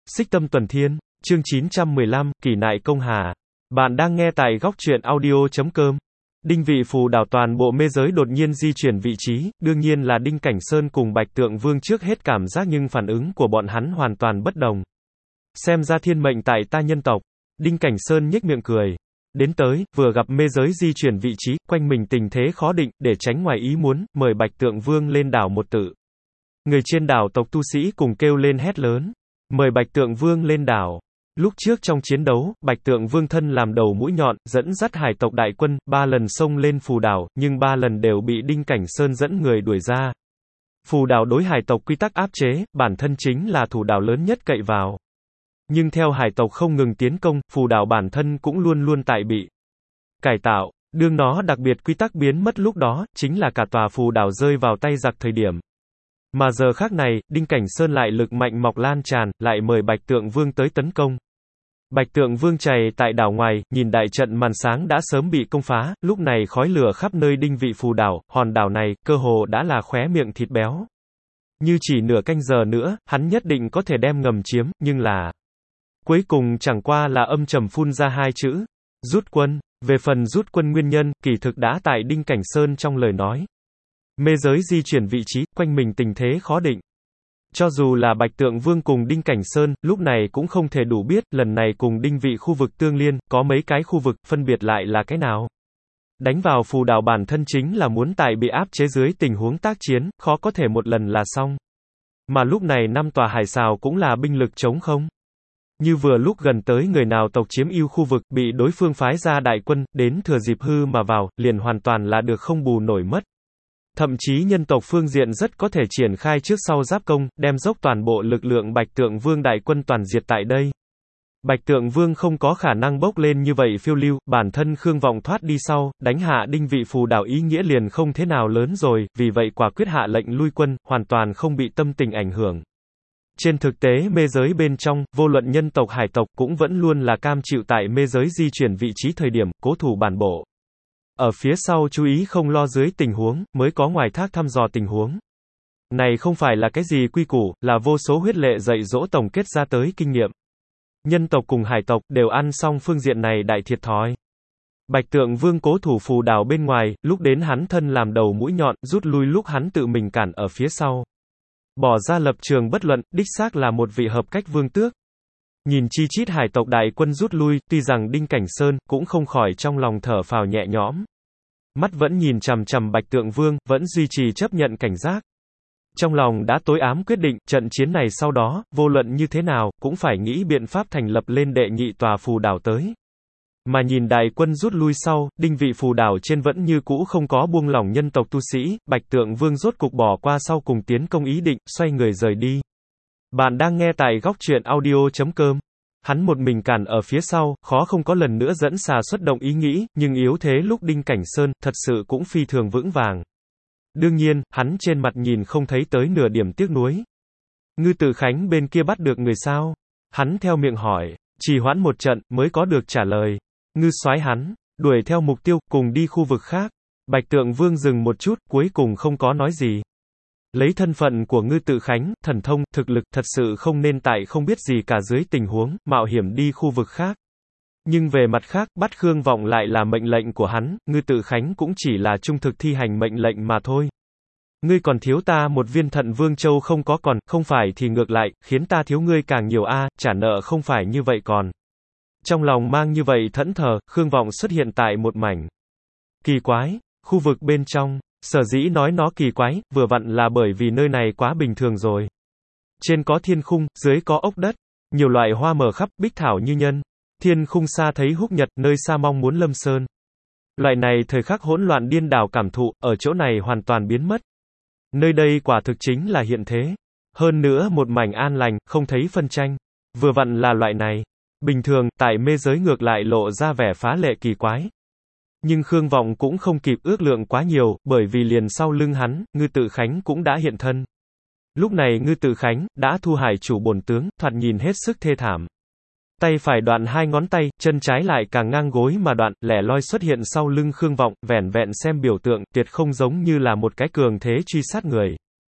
Xích Tâm Tuần Thiên, chương 915, Kỷ Nại Công Hà. Bạn đang nghe tại góc truyện audio.com. Đinh Vị phù đảo toàn bộ mê giới đột nhiên di chuyển vị trí, đương nhiên là Đinh Cảnh Sơn cùng Bạch Tượng Vương trước hết cảm giác nhưng phản ứng của bọn hắn hoàn toàn bất đồng. Xem ra thiên mệnh tại ta nhân tộc. Đinh Cảnh Sơn nhếch miệng cười. Đến tới, vừa gặp mê giới di chuyển vị trí, quanh mình tình thế khó định, để tránh ngoài ý muốn, mời Bạch Tượng Vương lên đảo một tự. Người trên đảo tộc tu sĩ cùng kêu lên hét lớn. Mời Bạch Tượng Vương lên đảo. Lúc trước trong chiến đấu, Bạch Tượng Vương thân làm đầu mũi nhọn, dẫn dắt hải tộc đại quân, 3 lần xông lên phù đảo, nhưng 3 lần đều bị Đinh Cảnh Sơn dẫn người đuổi ra. Phù đảo đối hải tộc quy tắc áp chế, bản thân chính là thủ đảo lớn nhất cậy vào. Nhưng theo hải tộc không ngừng tiến công, phù đảo bản thân cũng luôn luôn tại bị cải tạo. Đương nó đặc biệt quy tắc biến mất lúc đó, chính là cả tòa phù đảo rơi vào tay giặc thời điểm. Mà giờ khác này, Đinh Cảnh Sơn lại lực mạnh mọc lan tràn, lại mời Bạch Tượng Vương tới tấn công. Bạch Tượng Vương chày tại đảo ngoài, nhìn đại trận màn sáng đã sớm bị công phá, lúc này khói lửa khắp nơi Đinh Vị phù đảo, hòn đảo này, cơ hồ đã là khóe miệng thịt béo. Như chỉ nửa canh giờ nữa, hắn nhất định có thể đem ngầm chiếm, nhưng là... Cuối cùng chẳng qua là âm trầm phun ra 2 chữ. Rút quân. Về phần rút quân nguyên nhân, kỳ thực đã tại Đinh Cảnh Sơn trong lời nói. Mê giới di chuyển vị trí, quanh mình tình thế khó định. Cho dù là Bạch Tượng Vương cùng Đinh Cảnh Sơn, lúc này cũng không thể đủ biết, lần này cùng Đinh Vị khu vực tương liên, có mấy cái khu vực, phân biệt lại là cái nào. Đánh vào phù đảo bản thân chính là muốn tại bị áp chế dưới tình huống tác chiến, khó có thể một lần là xong. Mà lúc này 5 tòa hải xào cũng là binh lực trống không. Như vừa lúc gần tới người nào tộc chiếm ưu khu vực, bị đối phương phái ra đại quân, đến thừa dịp hư mà vào, liền hoàn toàn là được không bù nổi mất. Thậm chí nhân tộc phương diện rất có thể triển khai trước sau giáp công, đem dốc toàn bộ lực lượng Bạch Tượng Vương đại quân toàn diệt tại đây. Bạch Tượng Vương không có khả năng bốc lên như vậy phiêu lưu, bản thân Khương Vọng thoát đi sau, đánh hạ Đinh Vị phù đảo ý nghĩa liền không thế nào lớn rồi, vì vậy quả quyết hạ lệnh lui quân, hoàn toàn không bị tâm tình ảnh hưởng. Trên thực tế mê giới bên trong, vô luận nhân tộc hải tộc cũng vẫn luôn là cam chịu tại mê giới di chuyển vị trí thời điểm, cố thủ bản bộ. Ở phía sau chú ý không lo dưới tình huống, mới có ngoài thác thăm dò tình huống. Này không phải là cái gì quy củ, là vô số huyết lệ dạy dỗ tổng kết ra tới kinh nghiệm. Nhân tộc cùng hải tộc, đều ăn xong phương diện này đại thiệt thòi. Bạch Tượng Vương cố thủ phù đảo bên ngoài, lúc đến hắn thân làm đầu mũi nhọn, rút lui lúc hắn tự mình cản ở phía sau. Bỏ ra lập trường bất luận, đích xác là một vị hợp cách vương tước. Nhìn chi chít hải tộc đại quân rút lui, tuy rằng Đinh Cảnh Sơn cũng không khỏi trong lòng thở phào nhẹ nhõm. Mắt vẫn nhìn chằm chằm Bạch Tượng Vương, vẫn duy trì chấp nhận cảnh giác. Trong lòng đã tối ám quyết định, trận chiến này sau đó, vô luận như thế nào, cũng phải nghĩ biện pháp thành lập lên đệ nhị tòa phù đảo tới. Mà nhìn đại quân rút lui sau, Đinh Vị phù đảo trên vẫn như cũ không có buông lỏng nhân tộc tu sĩ, Bạch Tượng Vương rốt cục bỏ qua sau cùng tiến công ý định, xoay người rời đi. Bạn đang nghe tại góc truyện audio.com. Hắn một mình cản ở phía sau, khó không có lần nữa dẫn xà xuất động ý nghĩ, nhưng yếu thế lúc Đinh Cảnh Sơn, thật sự cũng phi thường vững vàng. Đương nhiên, hắn trên mặt nhìn không thấy tới nửa điểm tiếc nuối. Ngư Tự Khánh bên kia bắt được người sao? Hắn theo miệng hỏi, trì hoãn một trận, mới có được trả lời. Ngư soái hắn, đuổi theo mục tiêu, cùng đi khu vực khác. Bạch Tượng Vương dừng một chút, cuối cùng không có nói gì. Lấy thân phận của Ngư Tự Khánh, thần thông, thực lực, thật sự không nên tại không biết gì cả dưới tình huống, mạo hiểm đi khu vực khác. Nhưng về mặt khác, bắt Khương Vọng lại là mệnh lệnh của hắn, Ngư Tự Khánh cũng chỉ là trung thực thi hành mệnh lệnh mà thôi. Ngươi còn thiếu ta một viên Thận Vương Châu không có còn, không phải thì ngược lại, khiến ta thiếu ngươi càng nhiều trả nợ không phải như vậy còn. Trong lòng mang như vậy thẫn thờ, Khương Vọng xuất hiện tại một mảnh kỳ quái, khu vực bên trong. Sở dĩ nói nó kỳ quái, vừa vặn là bởi vì nơi này quá bình thường rồi. Trên có thiên khung, dưới có ốc đất, nhiều loại hoa mở khắp, bích thảo như nhân. Thiên khung xa thấy húc nhật, nơi xa mong muốn lâm sơn. Loại này thời khắc hỗn loạn điên đảo cảm thụ, ở chỗ này hoàn toàn biến mất. Nơi đây quả thực chính là hiện thế. Hơn nữa một mảnh an lành, không thấy phân tranh. Vừa vặn là loại này. Bình thường, tại mê giới ngược lại lộ ra vẻ phá lệ kỳ quái. Nhưng Khương Vọng cũng không kịp ước lượng quá nhiều, bởi vì liền sau lưng hắn, Ngư Tự Khánh cũng đã hiện thân. Lúc này Ngư Tự Khánh, đã thu hải chủ bổn tướng, thoạt nhìn hết sức thê thảm. Tay phải đoạn 2 ngón tay, chân trái lại càng ngang gối mà đoạn, lẻ loi xuất hiện sau lưng Khương Vọng, vẻn vẹn xem biểu tượng, tuyệt không giống như là một cái cường thế truy sát người.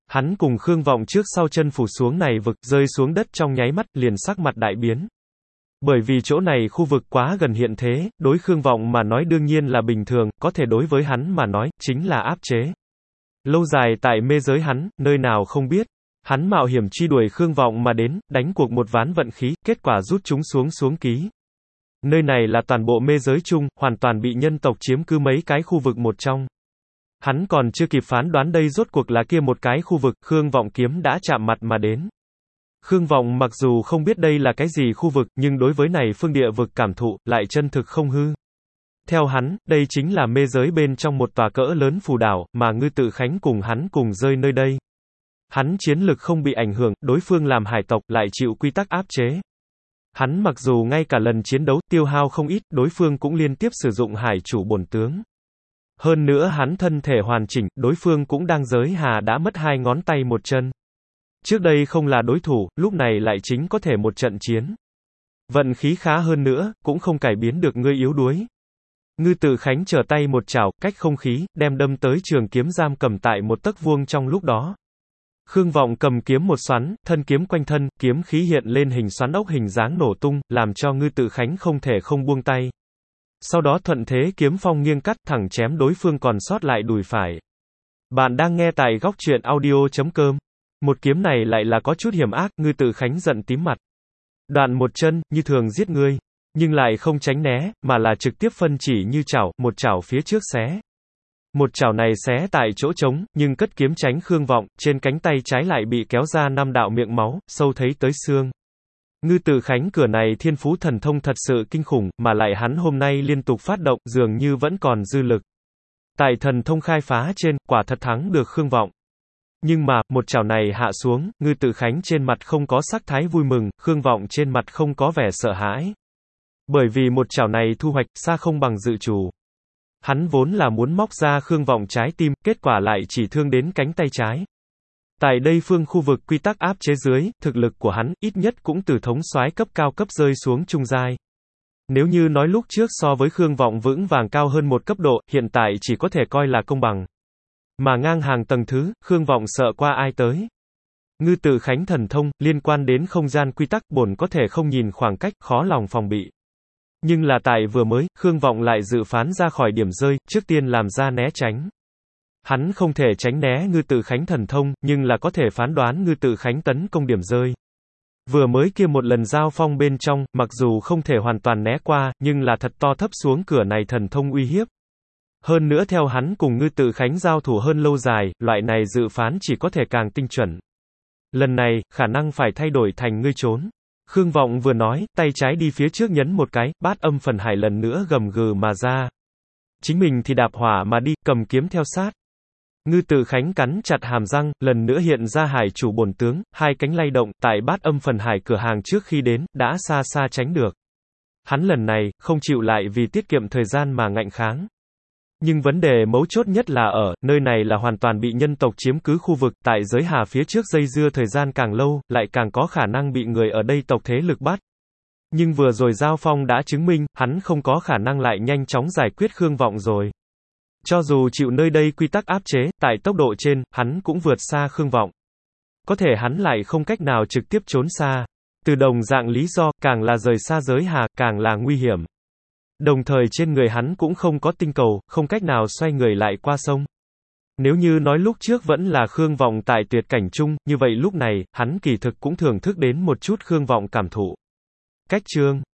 Hắn cùng Khương Vọng trước sau chân phủ xuống này vực, rơi xuống đất trong nháy mắt, liền sắc mặt đại biến. Bởi vì chỗ này khu vực quá gần hiện thế, đối Khương Vọng mà nói đương nhiên là bình thường, có thể đối với hắn mà nói, chính là áp chế. Lâu dài tại mê giới hắn, nơi nào không biết. Hắn mạo hiểm truy đuổi Khương Vọng mà đến, đánh cuộc một ván vận khí, kết quả rút chúng xuống ký. Nơi này là toàn bộ mê giới chung, hoàn toàn bị nhân tộc chiếm cứ mấy cái khu vực một trong. Hắn còn chưa kịp phán đoán đây rốt cuộc là kia một cái khu vực, Khương Vọng kiếm đã chạm mặt mà đến. Khương Vọng mặc dù không biết đây là cái gì khu vực, nhưng đối với này phương địa vực cảm thụ, lại chân thực không hư. Theo hắn, đây chính là mê giới bên trong một tòa cỡ lớn phù đảo, mà Ngư Tự Khánh cùng hắn cùng rơi nơi đây. Hắn chiến lực không bị ảnh hưởng, đối phương làm hải tộc, lại chịu quy tắc áp chế. Hắn mặc dù ngay cả lần chiến đấu tiêu hao không ít, đối phương cũng liên tiếp sử dụng hải chủ bổn tướng. Hơn nữa hắn thân thể hoàn chỉnh, đối phương cũng đang giới hà đã mất 2 ngón tay 1 chân. Trước đây không là đối thủ, lúc này lại chính có thể một trận chiến. Vận khí khá hơn nữa, cũng không cải biến được ngươi yếu đuối. Ngư Tự Khánh trở tay một chảo, cách không khí, đem đâm tới trường kiếm giam cầm tại một tấc vuông trong lúc đó. Khương Vọng cầm kiếm một xoắn, thân kiếm quanh thân, kiếm khí hiện lên hình xoắn ốc hình dáng nổ tung, làm cho Ngư Tự Khánh không thể không buông tay. Sau đó thuận thế kiếm phong nghiêng cắt thẳng chém đối phương còn sót lại đùi phải. Bạn đang nghe tại góc truyện audio.com. Một kiếm này lại là có chút hiểm ác, Ngư Tự Khánh giận tím mặt. Đoạn một chân, như thường giết ngươi, nhưng lại không tránh né, mà là trực tiếp phân chỉ như chảo, một chảo phía trước xé. Một chảo này xé tại chỗ trống, nhưng cất kiếm tránh Khương Vọng, trên cánh tay trái lại bị kéo ra 5 đạo miệng máu, sâu thấy tới xương. Ngư Tự Khánh cửa này thiên phú thần thông thật sự kinh khủng, mà lại hắn hôm nay liên tục phát động, dường như vẫn còn dư lực. Tại thần thông khai phá trên, quả thật thắng được Khương Vọng. Nhưng mà, một chảo này hạ xuống, Ngư Tự Khánh trên mặt không có sắc thái vui mừng, Khương Vọng trên mặt không có vẻ sợ hãi. Bởi vì một chảo này thu hoạch, xa không bằng dự chủ. Hắn vốn là muốn móc ra Khương Vọng trái tim, kết quả lại chỉ thương đến cánh tay trái. Tại đây phương khu vực quy tắc áp chế dưới, thực lực của hắn, ít nhất cũng từ thống soái cấp cao cấp rơi xuống trung giai. Nếu như nói lúc trước so với Khương Vọng vững vàng cao hơn một cấp độ, hiện tại chỉ có thể coi là công bằng. Mà ngang hàng tầng thứ, Khương Vọng sợ qua ai tới. Ngư Tự Khánh thần thông, liên quan đến không gian quy tắc, bổn có thể không nhìn khoảng cách, khó lòng phòng bị. Nhưng là tại vừa mới, Khương Vọng lại dự phán ra khỏi điểm rơi, trước tiên làm ra né tránh. Hắn không thể tránh né Ngư Tự Khánh thần thông, nhưng là có thể phán đoán Ngư Tự Khánh tấn công điểm rơi. Vừa mới kia một lần giao phong bên trong, mặc dù không thể hoàn toàn né qua, nhưng là thật to thấp xuống cửa này thần thông uy hiếp. Hơn nữa theo hắn cùng Ngư Tự Khánh giao thủ hơn lâu dài, loại này dự phán chỉ có thể càng tinh chuẩn. Lần này, khả năng phải thay đổi thành ngươi trốn. Khương Vọng vừa nói, tay trái đi phía trước nhấn một cái, Bát Âm Phần Hải lần nữa gầm gừ mà ra. Chính mình thì đạp hỏa mà đi, cầm kiếm theo sát. Ngư Tự Khánh cắn chặt hàm răng, lần nữa hiện ra hải chủ bổn tướng, 2 cánh lay động, tại Bát Âm Phần Hải cửa hàng trước khi đến, đã xa xa tránh được. Hắn lần này, không chịu lại vì tiết kiệm thời gian mà ngạnh kháng. Nhưng vấn đề mấu chốt nhất là ở, nơi này là hoàn toàn bị nhân tộc chiếm cứ khu vực, tại giới hà phía trước dây dưa thời gian càng lâu, lại càng có khả năng bị người ở đây tộc thế lực bắt. Nhưng vừa rồi giao phong đã chứng minh, hắn không có khả năng lại nhanh chóng giải quyết Khương Vọng rồi. Cho dù chịu nơi đây quy tắc áp chế, tại tốc độ trên, hắn cũng vượt xa Khương Vọng. Có thể hắn lại không cách nào trực tiếp trốn xa. Từ đồng dạng lý do, càng là rời xa giới hà, càng là nguy hiểm. Đồng thời trên người hắn cũng không có tinh cầu, không cách nào xoay người lại qua sông. Nếu như nói lúc trước vẫn là Khương Vọng tại tuyệt cảnh chung, như vậy lúc này, hắn kỳ thực cũng thưởng thức đến một chút Khương Vọng cảm thụ. Cách chương